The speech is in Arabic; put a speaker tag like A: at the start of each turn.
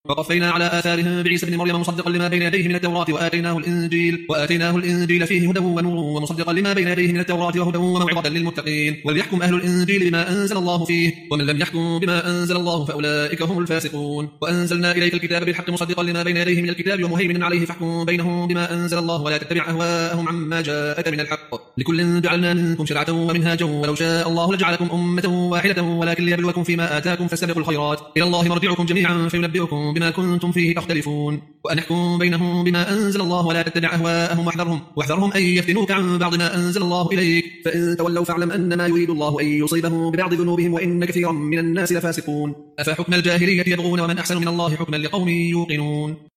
A: وقفينا على آثارهم بعيسى ابن مريم مصدقا لما بين يديه من التوراة وآتيناه الإنجيل فيه هدى ونور ومصدقا لما بين يديه من التوراة وهدى وموعظة للمتقين وليحكم أهل الإنجيل بما أنزل الله فيه ومن لم يحكم بما أنزل الله فأولئك هم الفاسقون وأنزلنا إليك الكتاب بالحق مصدقا لما بين يديه من الكتاب ومهيمنا عليه فاحكم بينهم بما أنزل الله ولا تتبع أهواءهم عما جاءك من الحق لكل جعلنا منكم شرعة ومنهاجا ولو شاء الله لجعلكم أمة واحدة ولكن ليبلوكم فيما آتاكم فاستبقوا الخيرات إلى الله مرجعكم جميعا فينبئكم بما كنتم فيه تختلفون وأن احكم بينهم بما أنزل الله ولا تتبع أهواءهم واحذرهم أن يفتنوك عن بعض ما أنزل الله إليك فإن تولوا فاعلم أنما يريد الله أن يصيبهم ببعض ذنوبهم وإن كثيرا من الناس لفاسقون أفحكم الجاهلية يبغون ومن أحسن من الله حكما لقوم يوقنون